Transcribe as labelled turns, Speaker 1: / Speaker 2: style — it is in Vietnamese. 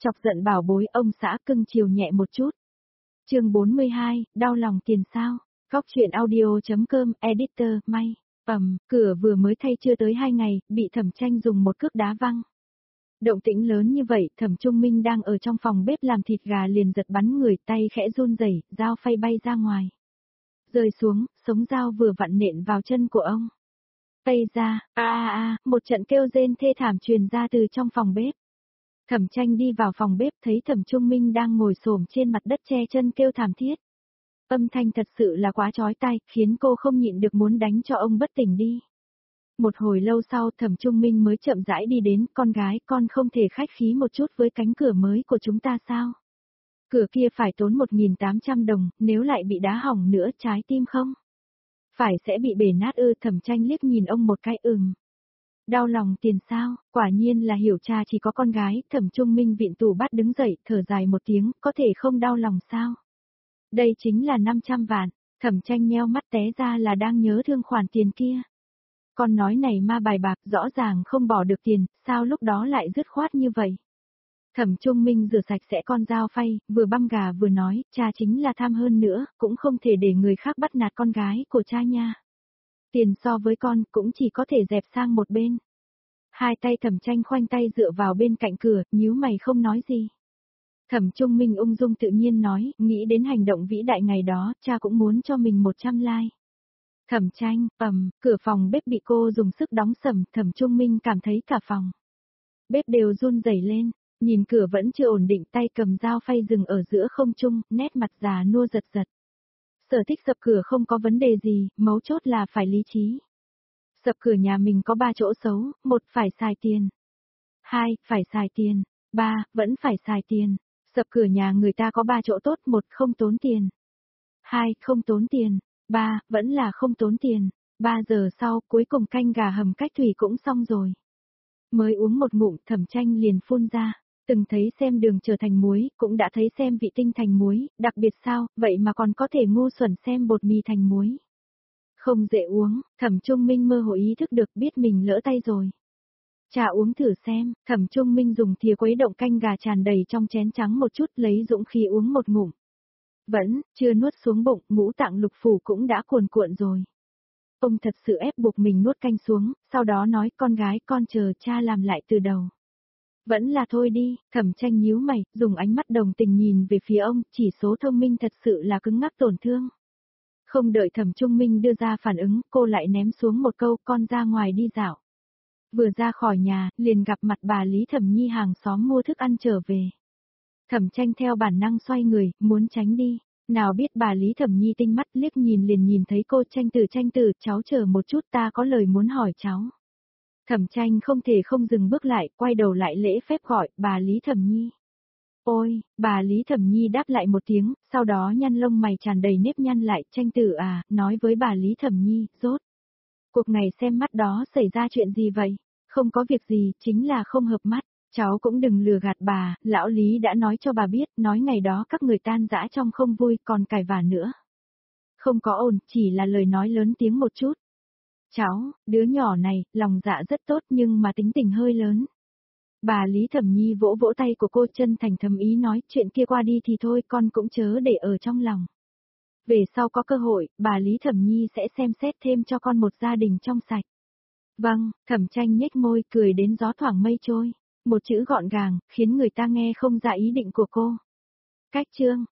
Speaker 1: Chọc giận bảo bối ông xã cưng chiều nhẹ một chút. Chương 42, đau lòng tiền sao? Góc truyện audio.com, editor, may. Cửa vừa mới thay chưa tới 2 ngày, bị Thẩm Tranh dùng một cước đá văng. Động tĩnh lớn như vậy, Thẩm Trung Minh đang ở trong phòng bếp làm thịt gà liền giật bắn người, tay khẽ run rẩy, dao phay bay ra ngoài. Rơi xuống, sống dao vừa vặn nện vào chân của ông. Tây ra, một trận kêu rên thê thảm truyền ra từ trong phòng bếp. Thẩm Tranh đi vào phòng bếp thấy Thẩm Trung Minh đang ngồi xổm trên mặt đất che chân kêu thảm thiết. Âm thanh thật sự là quá chói tai, khiến cô không nhịn được muốn đánh cho ông bất tỉnh đi. Một hồi lâu sau Thẩm Trung Minh mới chậm rãi đi đến, con gái con không thể khách khí một chút với cánh cửa mới của chúng ta sao? Cửa kia phải tốn 1.800 đồng, nếu lại bị đá hỏng nữa trái tim không? Phải sẽ bị bể nát ư? Thẩm Tranh liếc nhìn ông một cái Đau lòng tiền sao? Quả nhiên là hiểu cha chỉ có con gái. Thẩm Trung Minh vịn tủ bát đứng dậy, thở dài một tiếng, có thể không đau lòng sao? Đây chính là 500 vạn. Thẩm Tranh nheo mắt té ra là đang nhớ thương khoản tiền kia. Con nói này ma bài bạc, rõ ràng không bỏ được tiền, sao lúc đó lại dứt khoát như vậy? Thẩm Trung Minh rửa sạch sẽ con dao phay, vừa băm gà vừa nói, cha chính là tham hơn nữa, cũng không thể để người khác bắt nạt con gái của cha nha. Tiền so với con cũng chỉ có thể dẹp sang một bên. Hai tay Thẩm Tranh khoanh tay dựa vào bên cạnh cửa, nhíu mày không nói gì. Thẩm Trung Minh ung dung tự nhiên nói, nghĩ đến hành động vĩ đại ngày đó, cha cũng muốn cho mình 100 like. Thẩm Tranh, cửa phòng bếp bị cô dùng sức đóng sầm, Thẩm Trung Minh cảm thấy cả phòng bếp đều run rẩy lên, nhìn cửa vẫn chưa ổn định, tay cầm dao phay dừng ở giữa không trung, nét mặt già nua giật giật. Sở Thích sập cửa không có vấn đề gì, mấu chốt là phải lý trí. Sập cửa nhà mình có 3 chỗ xấu, 1 phải xài tiền, 2 phải xài tiền, 3 vẫn phải xài tiền. Sập cửa nhà người ta có 3 chỗ tốt, 1 không tốn tiền, 2 không tốn tiền, 3 vẫn là không tốn tiền. 3 giờ sau, cuối cùng canh gà hầm cách thủy cũng xong rồi. Mới uống một ngụm, Thẩm Tranh liền phun ra. Từng thấy xem đường trở thành muối, cũng đã thấy xem vị tinh thành muối, đặc biệt sao, vậy mà còn có thể ngu xuẩn xem bột mì thành muối. Không dễ uống, Thẩm Trung Minh mơ hồ ý thức được biết mình lỡ tay rồi. Cha uống thử xem, Thẩm Trung Minh dùng thìa khuấy động canh gà tràn đầy trong chén trắng một chút, lấy dũng khí uống một ngụm. Vẫn, chưa nuốt xuống bụng, ngũ tạng lục phủ cũng đã cuồn cuộn rồi. Ông thật sự ép buộc mình nuốt canh xuống, sau đó nói con gái con chờ cha làm lại từ đầu. Vẫn là thôi đi, Thẩm Tranh nhíu mày, dùng ánh mắt đồng tình nhìn về phía ông, chỉ số thông minh thật sự là cứng ngắc tổn thương. Không đợi Thẩm Trung Minh đưa ra phản ứng, cô lại ném xuống một câu con ra ngoài đi dạo. Vừa ra khỏi nhà, liền gặp mặt bà Lý Thẩm Nhi hàng xóm mua thức ăn trở về. Thẩm Tranh theo bản năng xoay người, muốn tránh đi. Nào biết bà Lý Thẩm Nhi tinh mắt liếc nhìn liền nhìn thấy cô Tranh tử, cháu chờ một chút ta có lời muốn hỏi cháu. Thẩm Tranh không thể không dừng bước lại, quay đầu lại lễ phép gọi, bà Lý Thẩm Nhi. Ôi, bà Lý Thẩm Nhi đáp lại một tiếng, sau đó nhăn lông mày tràn đầy nếp nhăn lại, Tranh tử à, nói với bà Lý Thẩm Nhi, rốt. Cuộc này xem mắt đó xảy ra chuyện gì vậy? Không có việc gì, chính là không hợp mắt. Cháu cũng đừng lừa gạt bà, lão Lý đã nói cho bà biết, nói ngày đó các người tan rã trong không vui, còn cãi vã nữa. Không có ổn, chỉ là lời nói lớn tiếng một chút. Cháu, đứa nhỏ này, lòng dạ rất tốt nhưng mà tính tình hơi lớn. Bà Lý Thẩm Nhi vỗ vỗ tay của cô, chân thành thầm ý nói, chuyện kia qua đi thì thôi, con cũng chớ để ở trong lòng. Về sau có cơ hội, bà Lý Thẩm Nhi sẽ xem xét thêm cho con một gia đình trong sạch. Vâng, Thẩm Tranh nhếch môi, cười đến gió thoảng mây trôi. Một chữ gọn gàng, khiến người ta nghe không ra ý định của cô. Cách chương.